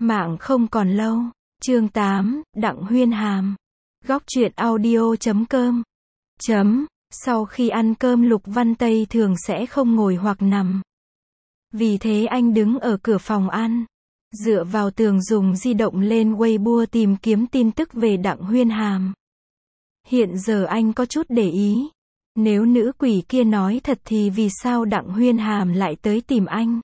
Mạng không còn lâu. Chương 8, Đặng Huyên Hàm. Góc truyện audio.com. Sau khi ăn cơm Lục Văn Tây thường sẽ không ngồi hoặc nằm. Vì thế anh đứng ở cửa phòng ăn, dựa vào tường dùng di động lên Weibo tìm kiếm tin tức về Đặng Huyên Hàm. Hiện giờ anh có chút để ý. Nếu nữ quỷ kia nói thật thì vì sao Đặng Huyên Hàm lại tới tìm anh?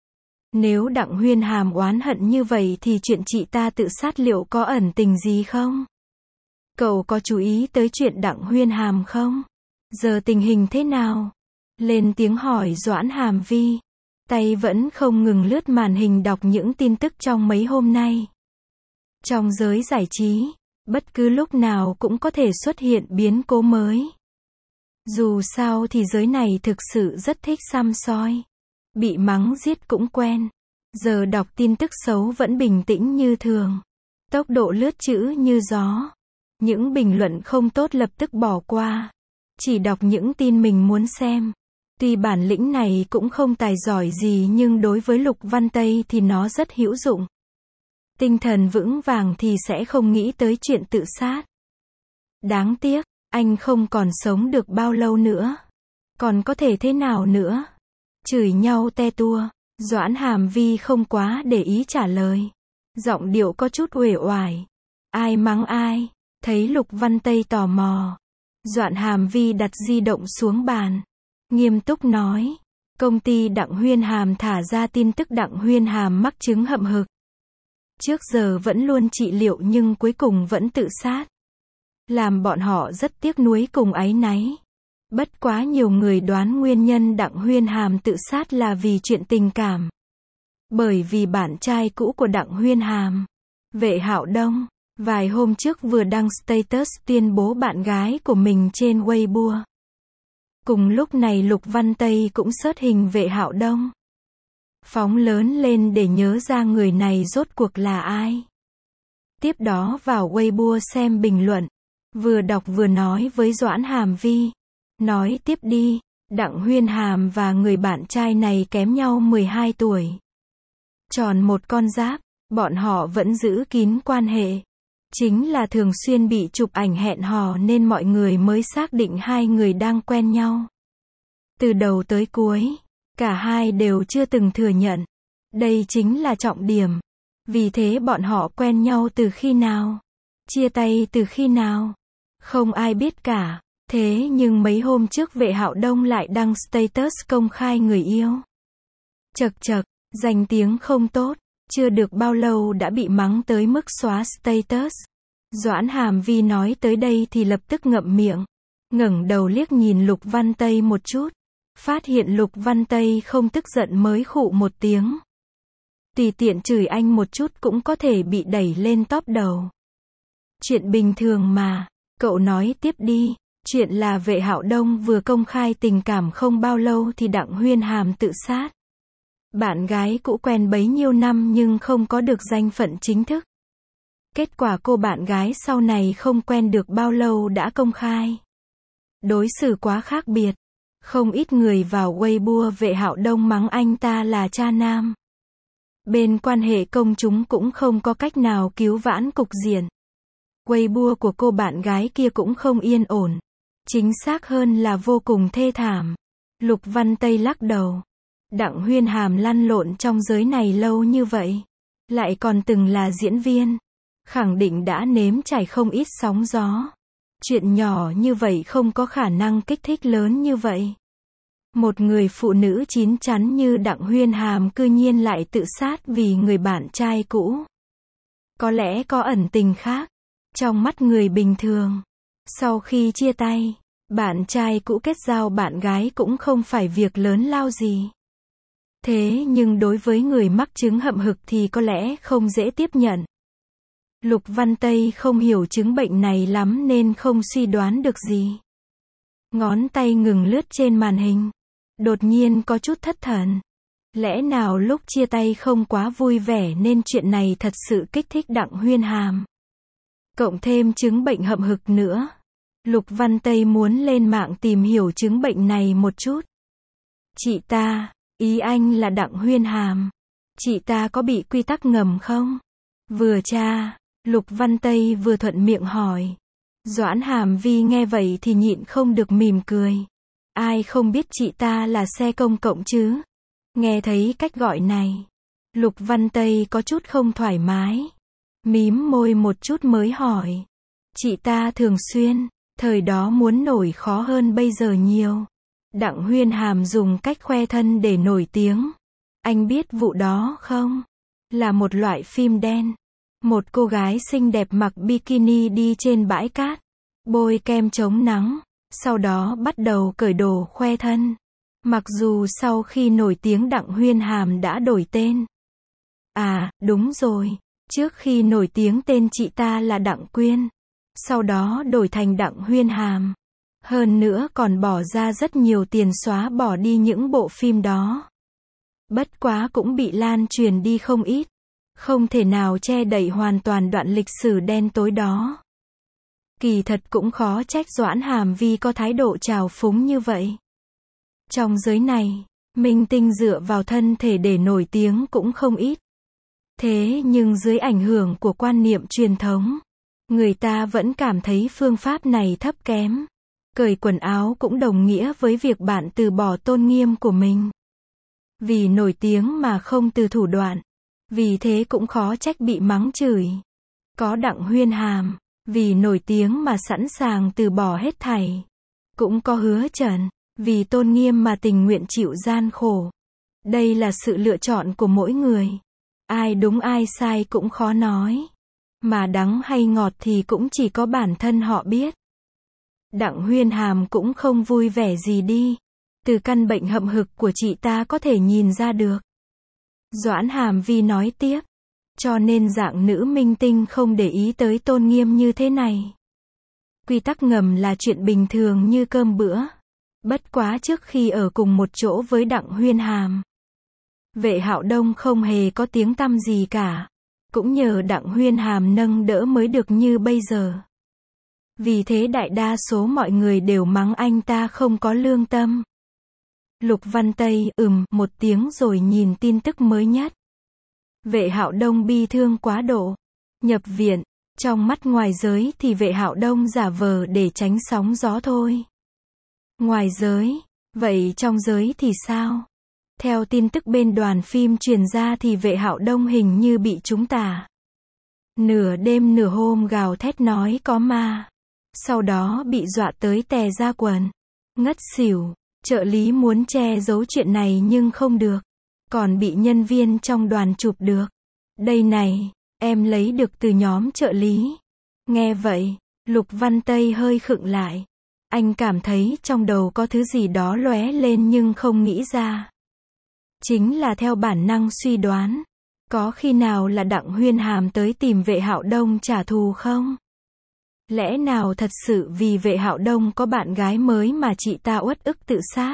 Nếu Đặng Huyên Hàm oán hận như vậy thì chuyện chị ta tự sát liệu có ẩn tình gì không? Cậu có chú ý tới chuyện Đặng Huyên Hàm không? Giờ tình hình thế nào? Lên tiếng hỏi Doãn Hàm Vi. Tay vẫn không ngừng lướt màn hình đọc những tin tức trong mấy hôm nay. Trong giới giải trí, bất cứ lúc nào cũng có thể xuất hiện biến cố mới. Dù sao thì giới này thực sự rất thích săm soi. Bị mắng giết cũng quen. Giờ đọc tin tức xấu vẫn bình tĩnh như thường. Tốc độ lướt chữ như gió. Những bình luận không tốt lập tức bỏ qua. Chỉ đọc những tin mình muốn xem. Tuy bản lĩnh này cũng không tài giỏi gì nhưng đối với Lục Văn Tây thì nó rất hữu dụng. Tinh thần vững vàng thì sẽ không nghĩ tới chuyện tự sát. Đáng tiếc, anh không còn sống được bao lâu nữa. Còn có thể thế nào nữa? Chửi nhau te tua. Doãn Hàm Vi không quá để ý trả lời. Giọng điệu có chút uể oải. Ai mắng ai? Thấy Lục Văn Tây tò mò. Doãn Hàm Vi đặt di động xuống bàn. Nghiêm túc nói. Công ty Đặng Huyên Hàm thả ra tin tức Đặng Huyên Hàm mắc chứng hậm hực. Trước giờ vẫn luôn trị liệu nhưng cuối cùng vẫn tự sát. Làm bọn họ rất tiếc nuối cùng áy náy. Bất quá nhiều người đoán nguyên nhân Đặng Huyên Hàm tự sát là vì chuyện tình cảm. Bởi vì bạn trai cũ của Đặng Huyên Hàm, Vệ Hạo Đông, vài hôm trước vừa đăng status tuyên bố bạn gái của mình trên Weibo. Cùng lúc này Lục Văn Tây cũng search hình Vệ Hạo Đông. Phóng lớn lên để nhớ ra người này rốt cuộc là ai. Tiếp đó vào Weibo xem bình luận. Vừa đọc vừa nói với Doãn Hàm Vi. Nói tiếp đi, Đặng Huyên Hàm và người bạn trai này kém nhau 12 tuổi. Tròn một con giáp, bọn họ vẫn giữ kín quan hệ. Chính là thường xuyên bị chụp ảnh hẹn hò nên mọi người mới xác định hai người đang quen nhau. Từ đầu tới cuối, cả hai đều chưa từng thừa nhận. Đây chính là trọng điểm. Vì thế bọn họ quen nhau từ khi nào? Chia tay từ khi nào? Không ai biết cả. Thế nhưng mấy hôm trước Vệ Hạo Đông lại đăng status công khai người yêu. Chật chật, danh tiếng không tốt, chưa được bao lâu đã bị mắng tới mức xóa status. Doãn Hàm Vi nói tới đây thì lập tức ngậm miệng, ngẩng đầu liếc nhìn Lục Văn Tây một chút, phát hiện Lục Văn Tây không tức giận mới khụ một tiếng. Tùy tiện chửi anh một chút cũng có thể bị đẩy lên top đầu. Chuyện bình thường mà, cậu nói tiếp đi. Chuyện là Vệ Hạo Đông vừa công khai tình cảm không bao lâu thì Đặng Huyên Hàm tự sát. Bạn gái cũ quen bấy nhiêu năm nhưng không có được danh phận chính thức. Kết quả cô bạn gái sau này không quen được bao lâu đã công khai. Đối xử quá khác biệt. Không ít người vào Weibo Vệ Hạo Đông mắng anh ta là cha nam. Bên quan hệ công chúng cũng không có cách nào cứu vãn cục diện. Weibo của cô bạn gái kia cũng không yên ổn. Chính xác hơn là vô cùng thê thảm. Lục Văn Tây lắc đầu. Đặng Huyên Hàm lăn lộn trong giới này lâu như vậy. Lại còn từng là diễn viên. Khẳng định đã nếm trải không ít sóng gió. Chuyện nhỏ như vậy không có khả năng kích thích lớn như vậy. Một người phụ nữ chín chắn như Đặng Huyên Hàm cư nhiên lại tự sát vì người bạn trai cũ. Có lẽ có ẩn tình khác. Trong mắt người bình thường. Sau khi chia tay, bạn trai cũ kết giao bạn gái cũng không phải việc lớn lao gì. Thế nhưng đối với người mắc chứng hậm hực thì có lẽ không dễ tiếp nhận. Lục Văn Tây không hiểu chứng bệnh này lắm nên không suy đoán được gì. Ngón tay ngừng lướt trên màn hình. Đột nhiên có chút thất thần. Lẽ nào lúc chia tay không quá vui vẻ nên chuyện này thật sự kích thích Đặng Huyên Hàm. Cộng thêm chứng bệnh hậm hực nữa. Lục Văn Tây muốn lên mạng tìm hiểu chứng bệnh này một chút. Chị ta, ý anh là Đặng Huyên Hàm. Chị ta có bị quy tắc ngầm không? Vừa tra, Lục Văn Tây vừa thuận miệng hỏi. Doãn Hàm Vi nghe vậy thì nhịn không được mỉm cười. Ai không biết chị ta là xe công cộng chứ? Nghe thấy cách gọi này, Lục Văn Tây có chút không thoải mái. Mím môi một chút mới hỏi. Chị ta thường xuyên, thời đó muốn nổi khó hơn bây giờ nhiều. Đặng Huyên Hàm dùng cách khoe thân để nổi tiếng. Anh biết vụ đó không? Là một loại phim đen. Một cô gái xinh đẹp mặc bikini đi trên bãi cát, bôi kem chống nắng, sau đó bắt đầu cởi đồ khoe thân. Mặc dù sau khi nổi tiếng Đặng Huyên Hàm đã đổi tên. À, đúng rồi, trước khi nổi tiếng tên chị ta là Đặng Quyên, sau đó đổi thành Đặng Huyên Hàm. Hơn nữa còn bỏ ra rất nhiều tiền xóa bỏ đi những bộ phim đó. Bất quá cũng bị lan truyền đi không ít. Không thể nào che đậy hoàn toàn đoạn lịch sử đen tối đó. Kỳ thật cũng khó trách Doãn Hàm Vi có thái độ trào phúng như vậy. Trong giới này, minh tinh dựa vào thân thể để nổi tiếng cũng không ít. Thế nhưng dưới ảnh hưởng của quan niệm truyền thống, người ta vẫn cảm thấy phương pháp này thấp kém. Cởi quần áo cũng đồng nghĩa với việc bạn từ bỏ tôn nghiêm của mình. Vì nổi tiếng mà không từ thủ đoạn. Vì thế cũng khó trách bị mắng chửi. Có Đặng Huyên Hàm, vì nổi tiếng mà sẵn sàng từ bỏ hết thảy. Cũng có Hứa Trần, vì tôn nghiêm mà tình nguyện chịu gian khổ. Đây là sự lựa chọn của mỗi người. Ai đúng ai sai cũng khó nói. Mà đắng hay ngọt thì cũng chỉ có bản thân họ biết. Đặng Huyên Hàm cũng không vui vẻ gì đi. Từ căn bệnh hậm hực của chị ta có thể nhìn ra được. Doãn Hàm Vi nói tiếp. Cho nên dạng nữ minh tinh không để ý tới tôn nghiêm như thế này. Quy tắc ngầm là chuyện bình thường như cơm bữa. Bất quá trước khi ở cùng một chỗ với Đặng Huyên Hàm, Vệ Hạo Đông không hề có tiếng tăm gì cả. Cũng nhờ Đặng Huyên Hàm nâng đỡ mới được như bây giờ. Vì thế đại đa số mọi người đều mắng anh ta không có lương tâm. Lục Văn Tây một tiếng rồi nhìn tin tức mới nhất. Vệ Hạo Đông bi thương quá độ, nhập viện. Trong mắt ngoài giới thì Vệ Hạo Đông giả vờ để tránh sóng gió thôi. Ngoài giới, vậy trong giới thì sao? Theo tin tức bên đoàn phim truyền ra thì Vệ Hạo Đông hình như bị trúng tà. Nửa đêm nửa hôm gào thét nói có ma. Sau đó bị dọa tới tè ra quần. Ngất xỉu. Trợ lý muốn che giấu chuyện này nhưng không được. Còn bị nhân viên trong đoàn chụp được. Đây này, em lấy được từ nhóm trợ lý. Nghe vậy, Lục Văn Tây hơi khựng lại. Anh cảm thấy trong đầu có thứ gì đó lóe lên nhưng không nghĩ ra. Chính là theo bản năng suy đoán. Có khi nào là Đặng Huyên Hàm tới tìm Vệ Hạo Đông trả thù không? Lẽ nào thật sự vì Vệ Hạo Đông có bạn gái mới mà chị ta uất ức tự sát?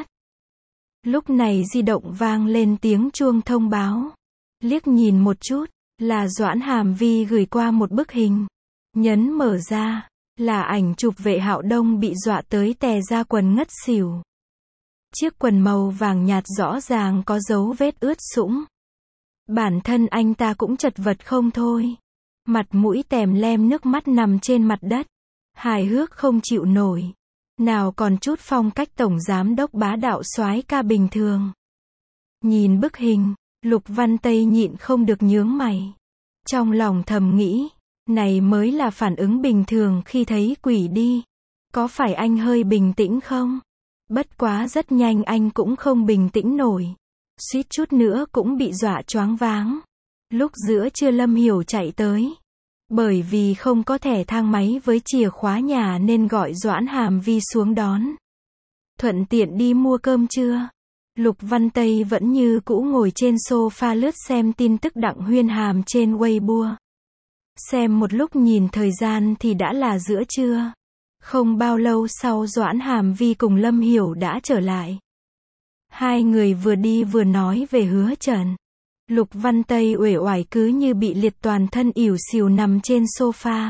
Lúc này di động vang lên tiếng chuông thông báo. Liếc nhìn một chút, là Doãn Hàm Vi gửi qua một bức hình. Nhấn mở ra, là ảnh chụp Vệ Hạo Đông bị dọa tới tè ra quần ngất xỉu. Chiếc quần màu vàng nhạt rõ ràng có dấu vết ướt sũng. Bản thân anh ta cũng chật vật không thôi. Mặt mũi tèm lem nước mắt nằm trên mặt đất. Hài hước không chịu nổi. Nào còn chút phong cách tổng giám đốc bá đạo soái ca bình thường. Nhìn bức hình, Lục Văn Tây nhịn không được nhướng mày. Trong lòng thầm nghĩ, này mới là phản ứng bình thường khi thấy quỷ đi. Có phải anh hơi bình tĩnh không? Bất quá rất nhanh anh cũng không bình tĩnh nổi. Suýt chút nữa cũng bị dọa choáng váng. Lúc giữa trưa Lâm Hiểu chạy tới. Bởi vì không có thẻ thang máy với chìa khóa nhà nên gọi Doãn Hàm Vi xuống đón. Thuận tiện đi mua cơm trưa. Lục Văn Tây vẫn như cũ ngồi trên sofa lướt xem tin tức Đặng Huyên Hàm trên Weibo. Xem một lúc nhìn thời gian thì đã là giữa trưa. Không bao lâu sau Doãn Hàm Vi cùng Lâm Hiểu đã trở lại. Hai người vừa đi vừa nói về Hứa Trần. Lục Văn Tây uể oải cứ như bị liệt toàn thân ỉu xìu nằm trên sofa.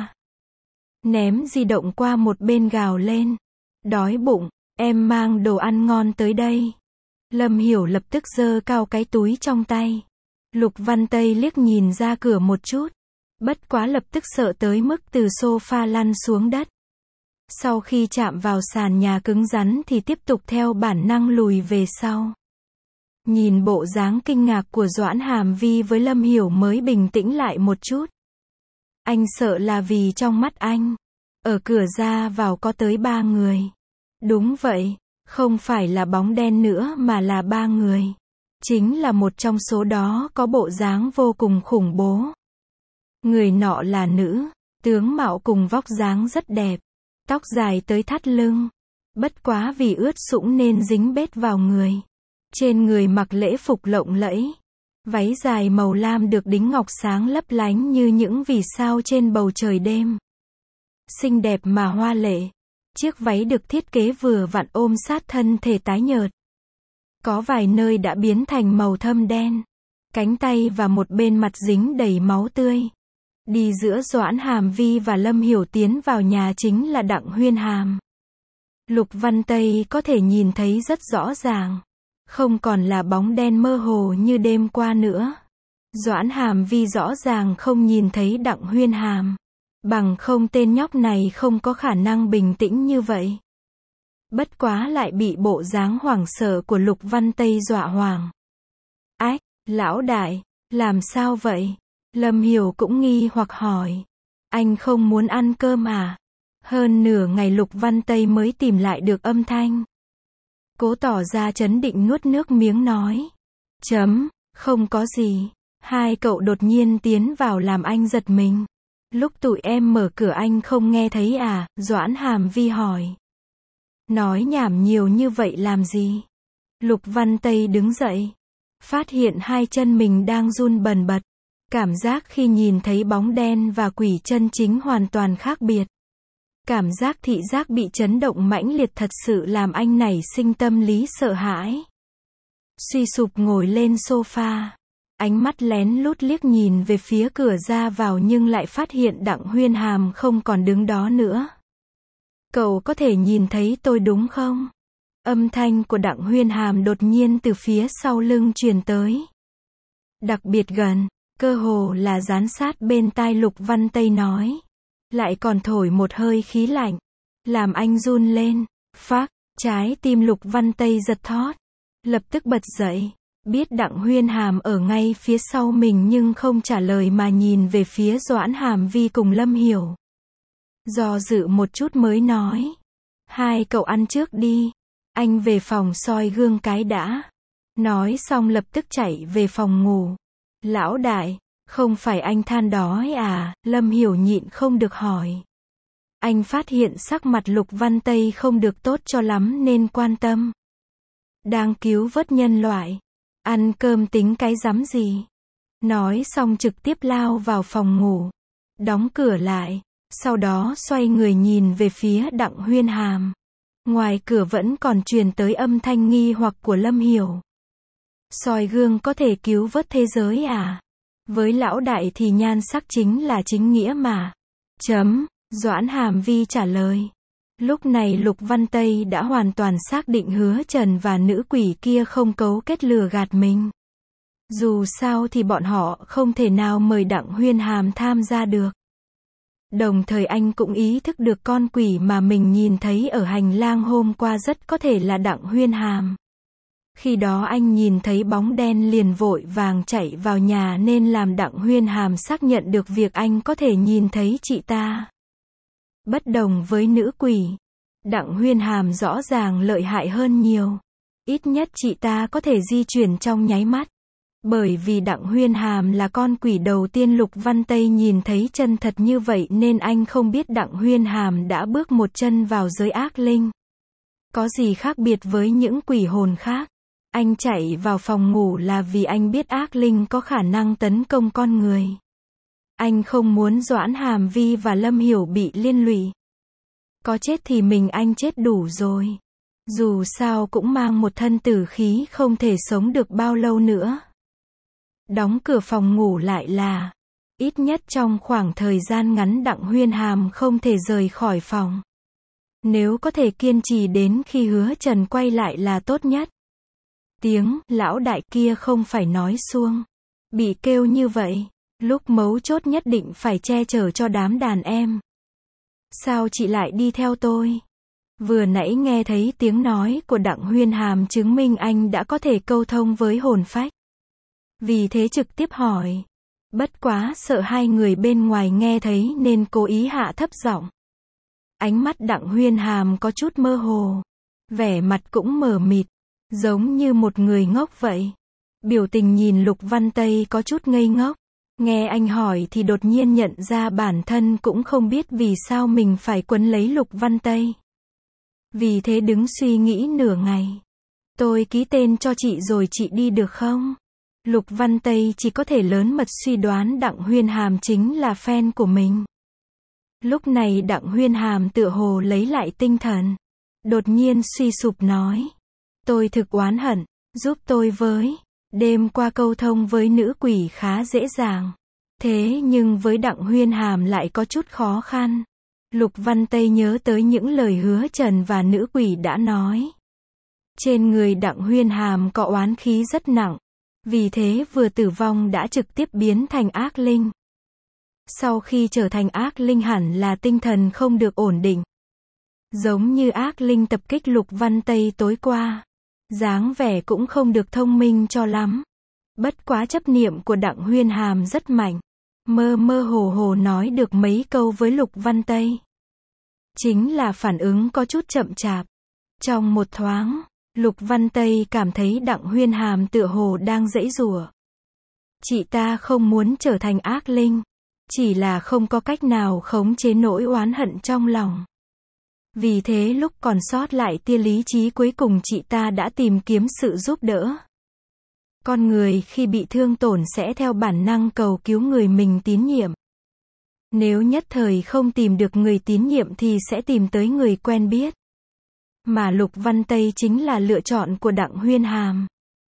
Ném di động qua một bên gào lên. Đói bụng, em mang đồ ăn ngon tới đây. Lâm Hiểu lập tức giơ cao cái túi trong tay. Lục Văn Tây liếc nhìn ra cửa một chút. Bất quá lập tức sợ tới mức từ sofa lăn xuống đất. Sau khi chạm vào sàn nhà cứng rắn thì tiếp tục theo bản năng lùi về sau. Nhìn bộ dáng kinh ngạc của Doãn Hàm Vi với Lâm Hiểu mới bình tĩnh lại một chút. Anh sợ là vì trong mắt anh, ở cửa ra vào có tới 3 người. Đúng vậy, không phải là bóng đen nữa mà là 3 người. Chính là một trong số đó có bộ dáng vô cùng khủng bố. Người nọ là nữ, tướng mạo cùng vóc dáng rất đẹp, tóc dài tới thắt lưng. Bất quá vì ướt sũng nên dính bết vào người. Trên người mặc lễ phục lộng lẫy. Váy dài màu lam được đính ngọc sáng lấp lánh như những vì sao trên bầu trời đêm. Xinh đẹp mà hoa lệ. Chiếc váy được thiết kế vừa vặn ôm sát thân thể tái nhợt. Có vài nơi đã biến thành màu thâm đen. Cánh tay và một bên mặt dính đầy máu tươi. Đi giữa Doãn Hàm Vi và Lâm Hiểu tiến vào nhà chính là Đặng Huyên Hàm. Lục Văn Tây có thể nhìn thấy rất rõ ràng. Không còn là bóng đen mơ hồ như đêm qua nữa. Doãn Hàm Vi rõ ràng không nhìn thấy Đặng Huyên Hàm. Bằng không tên nhóc này không có khả năng bình tĩnh như vậy. Bất quá lại bị bộ dáng hoảng sợ của Lục Văn Tây dọa hoảng. Ách, lão đại, làm sao vậy? Lâm Hiểu cũng nghi hoặc hỏi. Anh không muốn ăn cơm à? Hơn nửa ngày Lục Văn Tây mới tìm lại được âm thanh. Cố tỏ ra trấn định nuốt nước miếng nói. Không có gì. Hai cậu đột nhiên tiến vào làm anh giật mình. Lúc tụi em mở cửa anh không nghe thấy à? Doãn Hàm Vi hỏi. Nói nhảm nhiều như vậy làm gì? Lục Văn Tây đứng dậy. Phát hiện hai chân mình đang run bần bật. Cảm giác khi nhìn thấy bóng đen và quỷ chân chính hoàn toàn khác biệt. Cảm giác thị giác bị chấn động mãnh liệt thật sự làm anh nảy sinh tâm lý sợ hãi. Suy sụp ngồi lên sofa. Ánh mắt lén lút liếc nhìn về phía cửa ra vào nhưng lại phát hiện Đặng Huyên Hàm không còn đứng đó nữa. Cậu có thể nhìn thấy tôi đúng không? Âm thanh của Đặng Huyên Hàm đột nhiên từ phía sau lưng truyền tới. Đặc biệt gần, cơ hồ là dán sát bên tai Lục Văn Tây nói. Lại còn thổi một hơi khí lạnh. Làm anh run lên. Phác, trái tim Lục Văn Tây giật thót. Lập tức bật dậy. Biết Đặng Huyên Hàm ở ngay phía sau mình nhưng không trả lời mà nhìn về phía Doãn Hàm Vi cùng Lâm Hiểu. Do dự một chút mới nói. Hai cậu ăn trước đi. Anh về phòng soi gương cái đã. Nói xong lập tức chạy về phòng ngủ. Lão đại, không phải anh than đói à? Lâm Hiểu nhịn không được hỏi. Anh phát hiện sắc mặt Lục Văn Tây không được tốt cho lắm nên quan tâm. Đang cứu vớt nhân loại. Ăn cơm tính cái rắm gì? Nói xong trực tiếp lao vào phòng ngủ. Đóng cửa lại. Sau đó xoay người nhìn về phía Đặng Huyên Hàm. Ngoài cửa vẫn còn truyền tới âm thanh nghi hoặc của Lâm Hiểu. Soi gương có thể cứu vớt thế giới à? Với lão đại thì nhan sắc chính là chính nghĩa mà. Doãn Hàm Vi trả lời. Lúc này Lục Văn Tây đã hoàn toàn xác định Hứa Trần và nữ quỷ kia không cấu kết lừa gạt mình. Dù sao thì bọn họ không thể nào mời Đặng Huyên Hàm tham gia được. Đồng thời anh cũng ý thức được con quỷ mà mình nhìn thấy ở hành lang hôm qua rất có thể là Đặng Huyên Hàm. Khi đó anh nhìn thấy bóng đen liền vội vàng chạy vào nhà nên làm Đặng Huyên Hàm xác nhận được việc anh có thể nhìn thấy chị ta. Bất đồng với nữ quỷ, Đặng Huyên Hàm rõ ràng lợi hại hơn nhiều. Ít nhất chị ta có thể di chuyển trong nháy mắt. Bởi vì Đặng Huyên Hàm là con quỷ đầu tiên Lục Văn Tây nhìn thấy chân thật như vậy nên anh không biết Đặng Huyên Hàm đã bước một chân vào giới ác linh. Có gì khác biệt với những quỷ hồn khác? Anh chạy vào phòng ngủ là vì anh biết ác linh có khả năng tấn công con người. Anh không muốn Doãn Hàm Vi và Lâm Hiểu bị liên lụy. Có chết thì mình anh chết đủ rồi. Dù sao cũng mang một thân tử khí không thể sống được bao lâu nữa. Đóng cửa phòng ngủ lại là, ít nhất trong khoảng thời gian ngắn Đặng Huyên Hàm không thể rời khỏi phòng. Nếu có thể kiên trì đến khi Hứa Trần quay lại là tốt nhất. Tiếng lão đại kia không phải nói suông. Bị kêu như vậy, Lúc mấu chốt nhất định phải che chở cho đám đàn em. Sao chị lại đi theo tôi? Vừa nãy nghe thấy tiếng nói của Đặng Huyên Hàm chứng minh anh đã có thể câu thông với hồn phách. Vì thế trực tiếp hỏi. Bất quá sợ hai người bên ngoài nghe thấy nên cố ý hạ thấp giọng. Ánh mắt Đặng Huyên Hàm có chút mơ hồ. Vẻ mặt cũng mờ mịt. Giống như một người ngốc vậy. Biểu tình nhìn Lục Văn Tây có chút ngây ngốc. Nghe anh hỏi thì đột nhiên nhận ra bản thân cũng không biết vì sao mình phải quấn lấy Lục Văn Tây. Vì thế đứng suy nghĩ nửa ngày. Tôi ký tên cho chị rồi chị đi được không? Lục Văn Tây chỉ có thể lớn mật suy đoán Đặng Huyên Hàm chính là fan của mình. Lúc này Đặng Huyên Hàm tựa hồ lấy lại tinh thần. Đột nhiên suy sụp nói. Tôi thực oán hận, giúp tôi với. Đêm qua câu thông với nữ quỷ khá dễ dàng. Thế nhưng với Đặng Huyên Hàm lại có chút khó khăn. Lục Văn Tây nhớ tới những lời hứa Trần và nữ quỷ đã nói. Trên người Đặng Huyên Hàm có oán khí rất nặng. Vì thế vừa tử vong đã trực tiếp biến thành ác linh. Sau khi trở thành ác linh hẳn là tinh thần không được ổn định. Giống như ác linh tập kích Lục Văn Tây tối qua. Dáng vẻ cũng không được thông minh cho lắm. Bất quá chấp niệm của Đặng Huyên Hàm rất mạnh. Mơ mơ hồ hồ nói được mấy câu với Lục Văn Tây. Chính là phản ứng có chút chậm chạp. Trong một thoáng, Lục Văn Tây cảm thấy Đặng Huyên Hàm tựa hồ đang giãy giụa. Chị ta không muốn trở thành ác linh. Chỉ là không có cách nào khống chế nỗi oán hận trong lòng. Vì thế lúc còn sót lại tia lý trí cuối cùng chị ta đã tìm kiếm sự giúp đỡ. Con người khi bị thương tổn sẽ theo bản năng cầu cứu người mình tín nhiệm. Nếu nhất thời không tìm được người tín nhiệm thì sẽ tìm tới người quen biết. Mà Lục Văn Tây chính là lựa chọn của Đặng Huyên Hàm.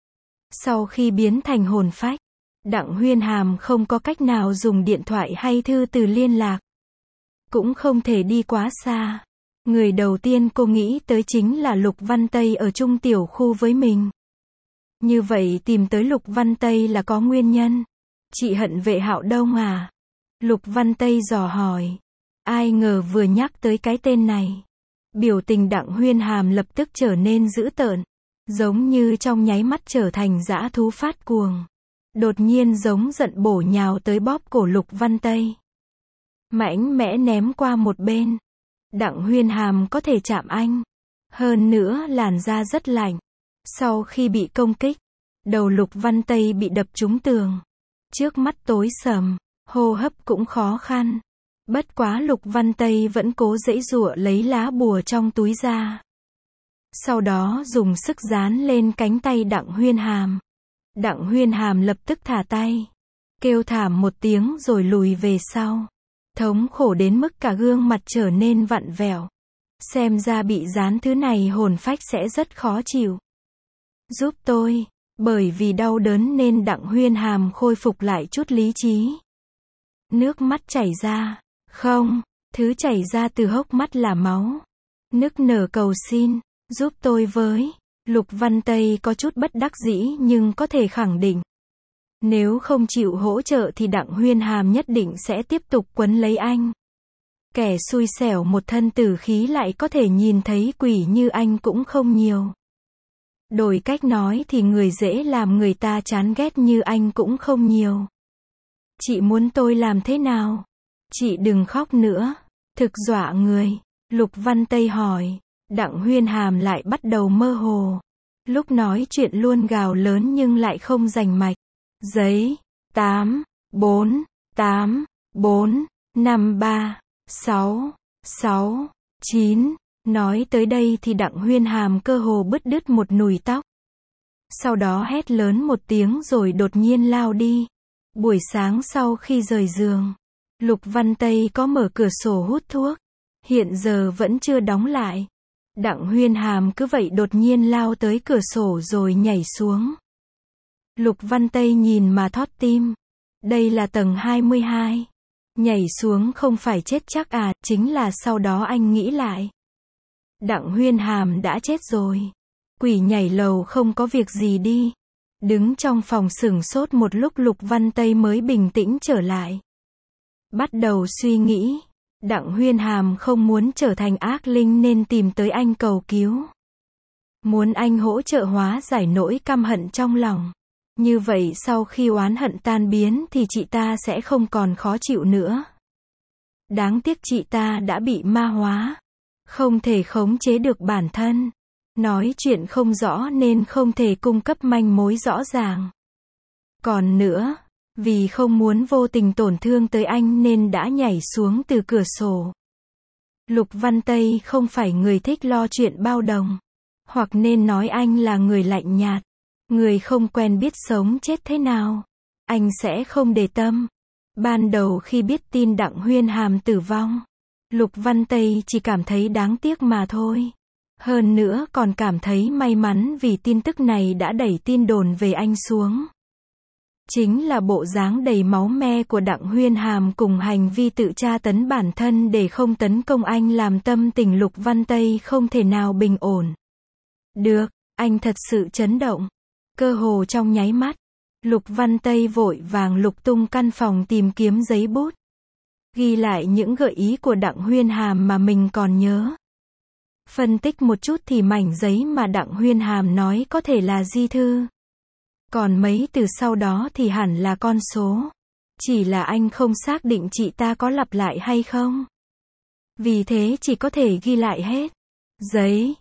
Sau khi biến thành hồn phách, Đặng Huyên Hàm không có cách nào dùng điện thoại hay thư từ liên lạc. Cũng không thể đi quá xa. Người đầu tiên cô nghĩ tới chính là Lục Văn Tây ở chung tiểu khu với mình. Như vậy tìm tới Lục Văn Tây là có nguyên nhân. Chị hận Vệ Hạo Đông à? Lục Văn Tây dò hỏi. Ai ngờ vừa nhắc tới cái tên này. Biểu tình Đặng Huyên Hàm lập tức trở nên dữ tợn. Giống như trong nháy mắt trở thành dã thú phát cuồng. Đột nhiên giống giận bổ nhào tới bóp cổ Lục Văn Tây. Mạnh mẽ ném qua một bên. Đặng Huyên Hàm có thể chạm anh. Hơn nữa làn da rất lạnh. Sau khi bị công kích, đầu Lục Văn Tây bị đập trúng tường. Trước mắt tối sầm, hô hấp cũng khó khăn. Bất quá Lục Văn Tây vẫn cố giãy giụa lấy lá bùa trong túi ra. Sau đó dùng sức dán lên cánh tay Đặng Huyên Hàm. Đặng Huyên Hàm lập tức thả tay. Kêu thảm một tiếng rồi lùi về sau. Thống khổ đến mức cả gương mặt trở nên vặn vẹo. Xem ra bị dán thứ này hồn phách sẽ rất khó chịu. Giúp tôi. Bởi vì đau đớn nên Đặng Huyên Hàm khôi phục lại chút lý trí. Nước mắt chảy ra. Không, thứ chảy ra từ hốc mắt là máu. Nức nở cầu xin. Giúp tôi với. Lục Văn Tây có chút bất đắc dĩ nhưng có thể khẳng định. Nếu không chịu hỗ trợ thì Đặng Huyên Hàm nhất định sẽ tiếp tục quấn lấy anh. Kẻ xui xẻo một thân tử khí lại có thể nhìn thấy quỷ như anh cũng không nhiều. Đổi cách nói thì người dễ làm người ta chán ghét như anh cũng không nhiều. Chị muốn tôi làm thế nào? Chị đừng khóc nữa. Thực dọa người. Lục Văn Tây hỏi. Đặng Huyên Hàm lại bắt đầu mơ hồ. Lúc nói chuyện luôn gào lớn nhưng lại không rành mạch. Giấy. 8, 4, 8, 4, 5, 3, 6, 6, 9. Nói tới đây thì Đặng Huyên Hàm cơ hồ bứt đứt một nùi tóc. Sau đó hét lớn một tiếng rồi đột nhiên lao đi. Buổi sáng sau khi rời giường, Lục Văn Tây có mở cửa sổ hút thuốc. Hiện giờ vẫn chưa đóng lại. Đặng Huyên Hàm cứ vậy đột nhiên lao tới cửa sổ rồi nhảy xuống. Lục Văn Tây nhìn mà thót tim. Đây là tầng 22. Nhảy xuống không phải chết chắc à, chính là sau đó anh nghĩ lại. Đặng Huyên Hàm đã chết rồi. Quỷ nhảy lầu không có việc gì đi. Đứng trong phòng sửng sốt một lúc Lục Văn Tây mới bình tĩnh trở lại. Bắt đầu suy nghĩ. Đặng Huyên Hàm không muốn trở thành ác linh nên tìm tới anh cầu cứu. Muốn anh hỗ trợ hóa giải nỗi căm hận trong lòng. Như vậy sau khi oán hận tan biến thì chị ta sẽ không còn khó chịu nữa. Đáng tiếc chị ta đã bị ma hóa. Không thể khống chế được bản thân. Nói chuyện không rõ nên không thể cung cấp manh mối rõ ràng. Còn nữa, vì không muốn vô tình tổn thương tới anh nên đã nhảy xuống từ cửa sổ. Lục Văn Tây không phải người thích lo chuyện bao đồng. Hoặc nên nói anh là người lạnh nhạt. Người không quen biết sống chết thế nào. Anh sẽ không để tâm. Ban đầu khi biết tin Đặng Huyên Hàm tử vong, Lục Văn Tây chỉ cảm thấy đáng tiếc mà thôi. Hơn nữa còn cảm thấy may mắn vì tin tức này đã đẩy tin đồn về anh xuống. Chính là bộ dáng đầy máu me của Đặng Huyên Hàm cùng hành vi tự tra tấn bản thân để không tấn công anh làm tâm tình Lục Văn Tây không thể nào bình ổn được. Anh thật sự chấn động. Cơ hồ trong nháy mắt, Lục Văn Tây vội vàng lục tung căn phòng tìm kiếm giấy bút. Ghi lại những gợi ý của Đặng Huyên Hàm mà mình còn nhớ. Phân tích một chút thì mảnh giấy mà Đặng Huyên Hàm nói có thể là di thư. Còn mấy từ sau đó thì hẳn là con số. Chỉ là anh không xác định chị ta có lặp lại hay không. Vì thế chỉ có thể ghi lại hết. Giấy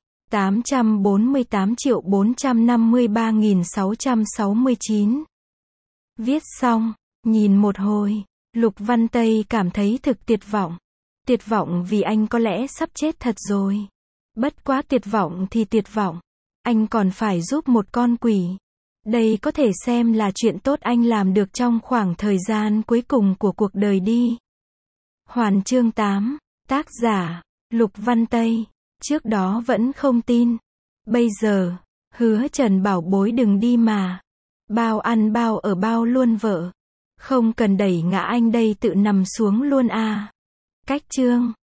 848.453.669. Viết xong, nhìn một hồi, Lục Văn Tây cảm thấy thực tuyệt vọng. Tuyệt vọng vì anh có lẽ sắp chết thật rồi. Bất quá tuyệt vọng thì tuyệt vọng. Anh còn phải giúp một con quỷ. Đây có thể xem là chuyện tốt anh làm được trong khoảng thời gian cuối cùng của cuộc đời đi. Hoàn chương 8. Tác giả, Lục Văn Tây. Trước đó vẫn không tin. Bây giờ, hứa Trần bảo bối đừng đi mà. Bao ăn bao ở bao luôn vợ. Không cần đẩy ngã anh đây tự nằm xuống luôn à. Cách chương